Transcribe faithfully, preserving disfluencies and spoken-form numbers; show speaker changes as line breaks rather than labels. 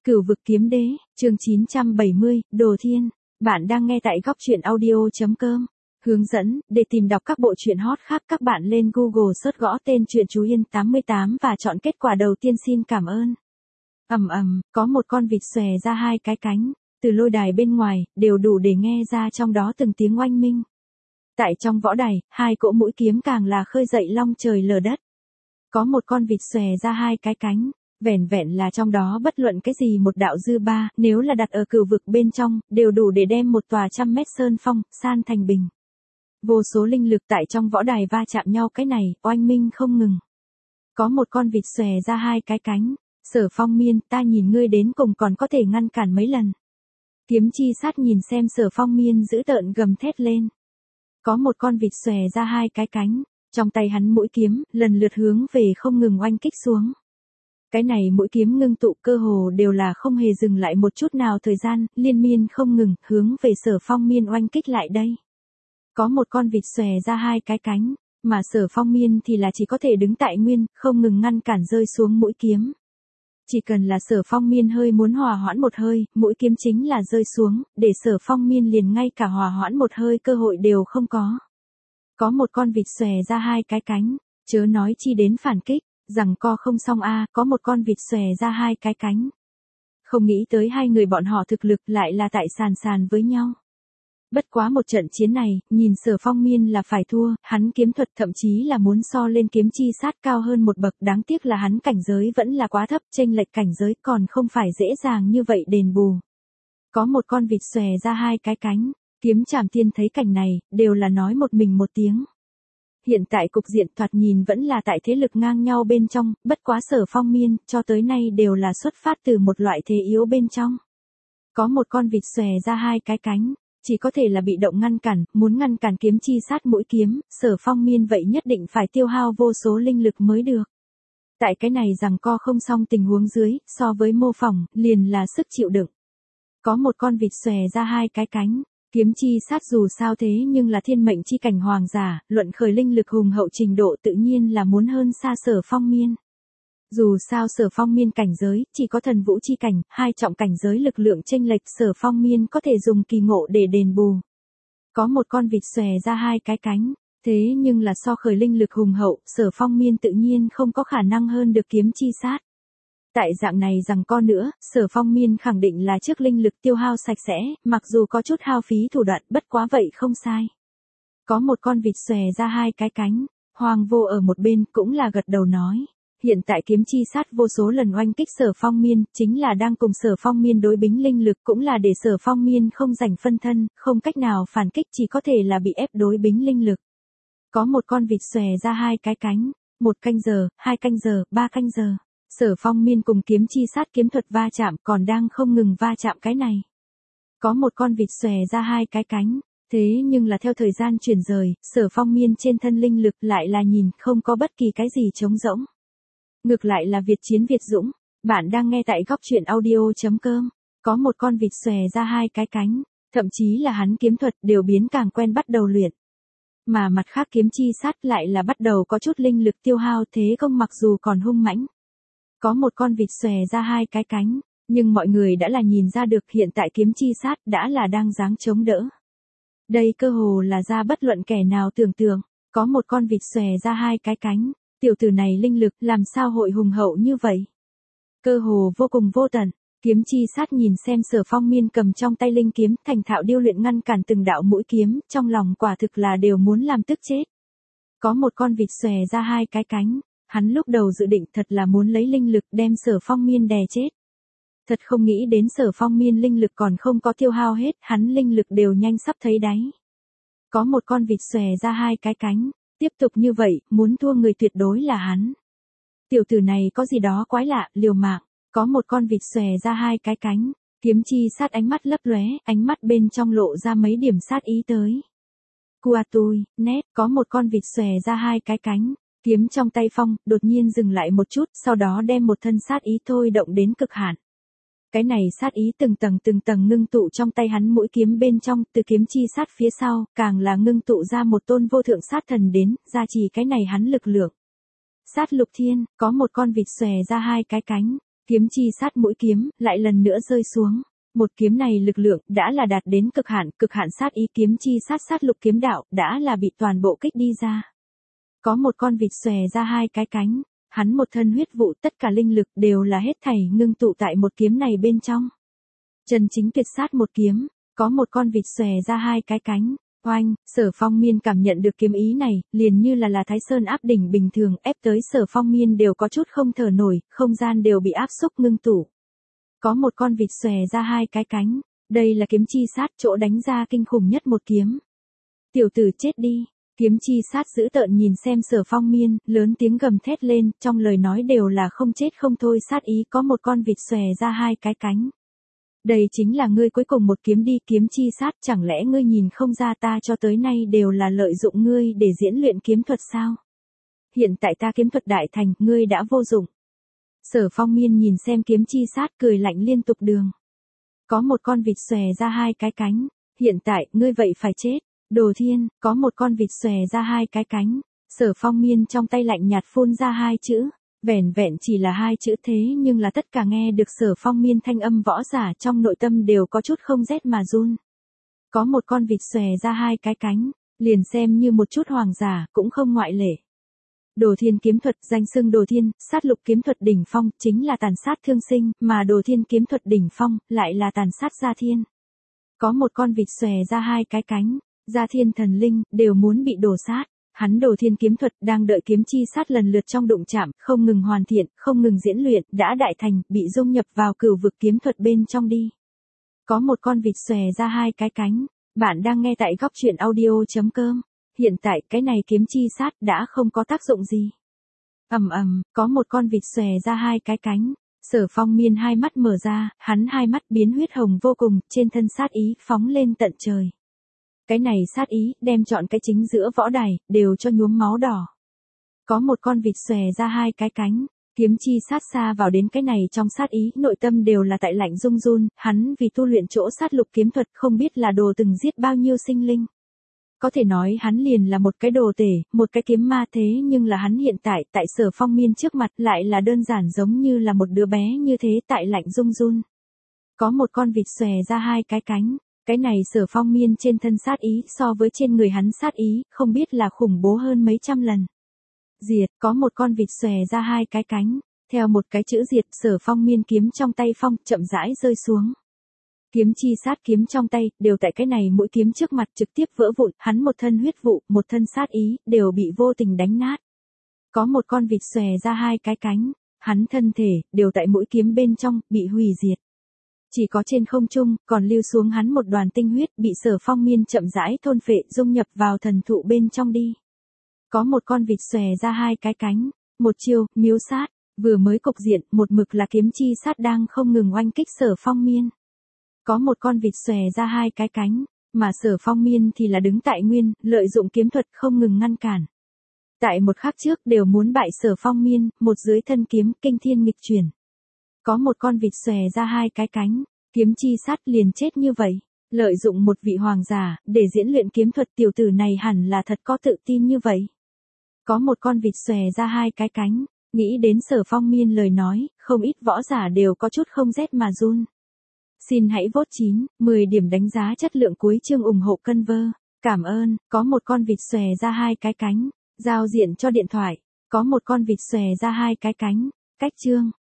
Cửu vực kiếm đế, chương chín trăm bảy mươi, Đồ Thiên. Bạn đang nghe tại góc truyện audio.com. Hướng dẫn, để tìm đọc các bộ truyện hot khác các bạn lên Google search gõ tên truyện Chú Yên tám mươi tám và chọn kết quả đầu tiên. Xin cảm ơn. Ầm ầm, có một con vịt xòe ra hai cái cánh, từ lôi đài bên ngoài, đều đủ để nghe ra trong đó từng tiếng oanh minh. Tại trong võ đài, hai cỗ mũi kiếm càng là khơi dậy long trời lở đất. Có một con vịt xòe ra hai cái cánh. Vẻn vẹn là trong đó bất luận cái gì một đạo dư ba, nếu là đặt ở cửu vực bên trong, đều đủ để đem một tòa trăm mét sơn phong, san thành bình. Vô số linh lực tại trong võ đài va chạm nhau cái này, oanh minh không ngừng. Có một con vịt xòe ra hai cái cánh, Sở Phong Miên, ta nhìn ngươi đến cùng còn có thể ngăn cản mấy lần. Kiếm chi sát nhìn xem Sở Phong Miên dữ tợn gầm thét lên. Có một con vịt xòe ra hai cái cánh, trong tay hắn mũi kiếm, lần lượt hướng về không ngừng oanh kích xuống. Cái này mũi kiếm ngưng tụ cơ hồ đều là không hề dừng lại một chút nào thời gian, liên miên không ngừng, hướng về Sở Phong Miên oanh kích lại đây. Có một con vịt xòe ra hai cái cánh, mà Sở Phong Miên thì là chỉ có thể đứng tại nguyên, không ngừng ngăn cản rơi xuống mũi kiếm. Chỉ cần là Sở Phong Miên hơi muốn hòa hoãn một hơi, mũi kiếm chính là rơi xuống, để Sở Phong Miên liền ngay cả hòa hoãn một hơi cơ hội đều không có. Có một con vịt xòe ra hai cái cánh, chớ nói chi đến phản kích. Rằng co không xong a, à, có một con vịt xòe ra hai cái cánh. Không nghĩ tới hai người bọn họ thực lực lại là tại sàn sàn với nhau. Bất quá một trận chiến này, nhìn Sở Phong Miên là phải thua, hắn kiếm thuật thậm chí là muốn so lên kiếm chi sát cao hơn một bậc, đáng tiếc là hắn cảnh giới vẫn là quá thấp, chênh lệch cảnh giới còn không phải dễ dàng như vậy đền bù. Có một con vịt xòe ra hai cái cánh, Kiếm Trảm Thiên thấy cảnh này, đều là nói một mình một tiếng. Hiện tại cục diện thoạt nhìn vẫn là tại thế lực ngang nhau bên trong, bất quá Sở Phong Miên, cho tới nay đều là xuất phát từ một loại thế yếu bên trong. Có một con vịt xòe ra hai cái cánh, chỉ có thể là bị động ngăn cản, muốn ngăn cản kiếm chi sát mũi kiếm, Sở Phong Miên vậy nhất định phải tiêu hao vô số linh lực mới được. Tại cái này rằng co không xong tình huống dưới, so với mô phỏng, liền là sức chịu đựng. Có một con vịt xòe ra hai cái cánh. Kiếm chi sát dù sao thế nhưng là thiên mệnh chi cảnh hoàng giả, luận khởi linh lực hùng hậu trình độ tự nhiên là muốn hơn xa Sở Phong Miên. Dù sao Sở Phong Miên cảnh giới, chỉ có thần vũ chi cảnh, hai trọng cảnh giới lực lượng chênh lệch Sở Phong Miên có thể dùng kỳ ngộ để đền bù. Có một con vịt xòe ra hai cái cánh, thế nhưng là so khởi linh lực hùng hậu, Sở Phong Miên tự nhiên không có khả năng hơn được kiếm chi sát. Tại dạng này rằng co nữa, Sở Phong Miên khẳng định là trước linh lực tiêu hao sạch sẽ, mặc dù có chút hao phí thủ đoạn, bất quá vậy không sai. Có một con vịt xòe ra hai cái cánh, Hoàng Vô ở một bên cũng là gật đầu nói. Hiện tại kiếm chi sát vô số lần oanh kích Sở Phong Miên, chính là đang cùng Sở Phong Miên đối bính linh lực, cũng là để Sở Phong Miên không giành phân thân, không cách nào phản kích, chỉ có thể là bị ép đối bính linh lực. Có một con vịt xòe ra hai cái cánh, một canh giờ, hai canh giờ, ba canh giờ. Sở Phong Miên cùng kiếm chi sát kiếm thuật va chạm còn đang không ngừng va chạm cái này. Có một con vịt xòe ra hai cái cánh, thế nhưng là theo thời gian chuyển rời, Sở Phong Miên trên thân linh lực lại là nhìn không có bất kỳ cái gì trống rỗng. Ngược lại là Việt chiến Việt dũng, bạn đang nghe tại góc truyện audio.com. Có một con vịt xòe ra hai cái cánh, thậm chí là hắn kiếm thuật đều biến càng quen bắt đầu luyện. Mà mặt khác kiếm chi sát lại là bắt đầu có chút linh lực tiêu hao, thế công mặc dù còn hung mãnh. Có một con vịt xòe ra hai cái cánh, nhưng mọi người đã là nhìn ra được hiện tại kiếm chi sát đã là đang giáng chống đỡ. Đây cơ hồ là ra bất luận kẻ nào tưởng tượng, có một con vịt xòe ra hai cái cánh, tiểu tử này linh lực làm sao hội hùng hậu như vậy. Cơ hồ vô cùng vô tận, kiếm chi sát nhìn xem Sở Phong Miên cầm trong tay linh kiếm thành thạo điêu luyện ngăn cản từng đạo mũi kiếm, trong lòng quả thực là đều muốn làm tức chết. Có một con vịt xòe ra hai cái cánh. Hắn lúc đầu dự định thật là muốn lấy linh lực đem Sở Phong Miên đè chết. Thật không nghĩ đến Sở Phong Miên linh lực còn không có tiêu hao hết, hắn linh lực đều nhanh sắp thấy đáy. Có một con vịt xòe ra hai cái cánh, tiếp tục như vậy, muốn thua người tuyệt đối là hắn. Tiểu tử này có gì đó quái lạ, liều mạng, có một con vịt xòe ra hai cái cánh, kiếm chi sát ánh mắt lấp lóe, ánh mắt bên trong lộ ra mấy điểm sát ý tới. Cua tui, nét, có một con vịt xòe ra hai cái cánh. Kiếm trong tay Phong, đột nhiên dừng lại một chút, sau đó đem một thân sát ý thôi động đến cực hạn. Cái này sát ý từng tầng từng tầng ngưng tụ trong tay hắn mũi kiếm bên trong, từ kiếm chi sát phía sau, càng là ngưng tụ ra một tôn vô thượng sát thần đến, gia trì cái này hắn lực lượng. Sát lục thiên, có một con vịt xòe ra hai cái cánh, Kiếm chi sát mũi kiếm, lại lần nữa rơi xuống. Một kiếm này lực lượng, đã là đạt đến cực hạn, cực hạn sát ý kiếm chi sát sát lục kiếm đạo, đã là bị toàn bộ kích đi ra. Có một con vịt xòe ra hai cái cánh, hắn một thân huyết vụ, tất cả linh lực đều là hết thảy ngưng tụ tại một kiếm này bên trong. Chân chính tuyệt sát một kiếm, có một con vịt xòe ra hai cái cánh. Oanh, Sở Phong Miên cảm nhận được kiếm ý này, liền như là là Thái Sơn áp đỉnh bình thường, ép tới Sở Phong Miên đều có chút không thở nổi, không gian đều bị áp xúc ngưng tụ. Có một con vịt xòe ra hai cái cánh, đây là kiếm chi sát, chỗ đánh ra kinh khủng nhất một kiếm. Tiểu tử chết đi, kiếm chi sát dữ tợn nhìn xem Sở Phong Miên, lớn tiếng gầm thét lên, trong lời nói đều là không chết không thôi sát ý, có một con vịt xòe ra hai cái cánh. Đây chính là ngươi cuối cùng một kiếm đi, kiếm chi sát, chẳng lẽ ngươi nhìn không ra ta cho tới nay đều là lợi dụng ngươi để diễn luyện kiếm thuật sao? Hiện tại ta kiếm thuật đại thành, ngươi đã vô dụng. Sở Phong Miên nhìn xem kiếm chi sát cười lạnh liên tục đường. Có một con vịt xòe ra hai cái cánh, hiện tại, ngươi vậy phải chết. Đồ Thiên, có một con vịt xòe ra hai cái cánh, Sở Phong Miên trong tay lạnh nhạt phun ra hai chữ. Vẻn vẹn chỉ là hai chữ thế nhưng là tất cả nghe được Sở Phong Miên thanh âm võ giả trong nội tâm đều có chút không rét mà run. Có một con vịt xòe ra hai cái cánh, liền xem như một chút hoàng giả cũng không ngoại lệ. Đồ Thiên kiếm thuật, danh xưng Đồ Thiên, sát lục kiếm thuật đỉnh phong, chính là tàn sát thương sinh, mà Đồ Thiên kiếm thuật đỉnh phong, lại là tàn sát gia thiên. Có một con vịt xòe ra hai cái cánh, gia thiên thần linh, đều muốn bị đổ sát. Hắn Đồ Thiên kiếm thuật đang đợi kiếm chi sát lần lượt trong đụng chạm, không ngừng hoàn thiện, không ngừng diễn luyện, đã đại thành, bị dung nhập vào cửu vực kiếm thuật bên trong đi. Có một con vịt xòe ra hai cái cánh, bạn đang nghe tại góc truyện audio chấm com. Hiện tại cái này kiếm chi sát đã không có tác dụng gì. Ầm ầm, có một con vịt xòe ra hai cái cánh, Sở Phong Miên hai mắt mở ra, hắn hai mắt biến huyết hồng vô cùng, trên thân sát ý phóng lên tận trời. Cái này sát ý, đem chọn cái chính giữa võ đài, đều cho nhuốm máu đỏ. Có một con vịt xòe ra hai cái cánh, kiếm chi sát xa vào đến cái này trong sát ý, nội tâm đều là tại lạnh rung run, hắn vì tu luyện chỗ sát lục kiếm thuật không biết là đồ từng giết bao nhiêu sinh linh. Có thể nói hắn liền là một cái đồ tể, một cái kiếm ma thế nhưng là hắn hiện tại tại Sở Phong Miên trước mặt lại là đơn giản giống như là một đứa bé như thế tại lạnh rung run. Có một con vịt xòe ra hai cái cánh. Cái này Sở Phong Miên trên thân sát ý so với trên người hắn sát ý, không biết là khủng bố hơn mấy trăm lần. Diệt, có một con vịt xòe ra hai cái cánh, theo một cái chữ diệt, Sở Phong Miên kiếm trong tay phong, chậm rãi rơi xuống. Kiếm chi sát kiếm trong tay, đều tại cái này mũi kiếm trước mặt trực tiếp vỡ vụn, hắn một thân huyết vụ, một thân sát ý, đều bị vô tình đánh nát. Có một con vịt xòe ra hai cái cánh, hắn thân thể, đều tại mũi kiếm bên trong, bị hủy diệt. Chỉ có trên không trung, còn lưu xuống hắn một đoàn tinh huyết, bị Sở Phong Miên chậm rãi thôn phệ, dung nhập vào thần thụ bên trong đi. Có một con vịt xòe ra hai cái cánh, một chiêu, miếu sát, vừa mới cục diện, một mực là kiếm chi sát đang không ngừng oanh kích Sở Phong Miên. Có một con vịt xòe ra hai cái cánh, mà Sở Phong Miên thì là đứng tại nguyên, lợi dụng kiếm thuật không ngừng ngăn cản. Tại một khắc trước đều muốn bại Sở Phong Miên, một dưới thân kiếm, kinh thiên nghịch chuyển. Có một con vịt xòe ra hai cái cánh, kiếm chi sát liền chết như vậy. Lợi dụng một vị hoàng giả, để diễn luyện kiếm thuật, tiểu tử này hẳn là thật có tự tin như vậy. Có một con vịt xòe ra hai cái cánh, nghĩ đến Sở Phong Miên lời nói, không ít võ giả đều có chút không rét mà run. Xin hãy vote chín, mười điểm đánh giá chất lượng cuối chương ủng hộ cân vơ. Cảm ơn, có một con vịt xòe ra hai cái cánh, giao diện cho điện thoại. Có một con vịt xòe ra hai cái cánh, cách chương.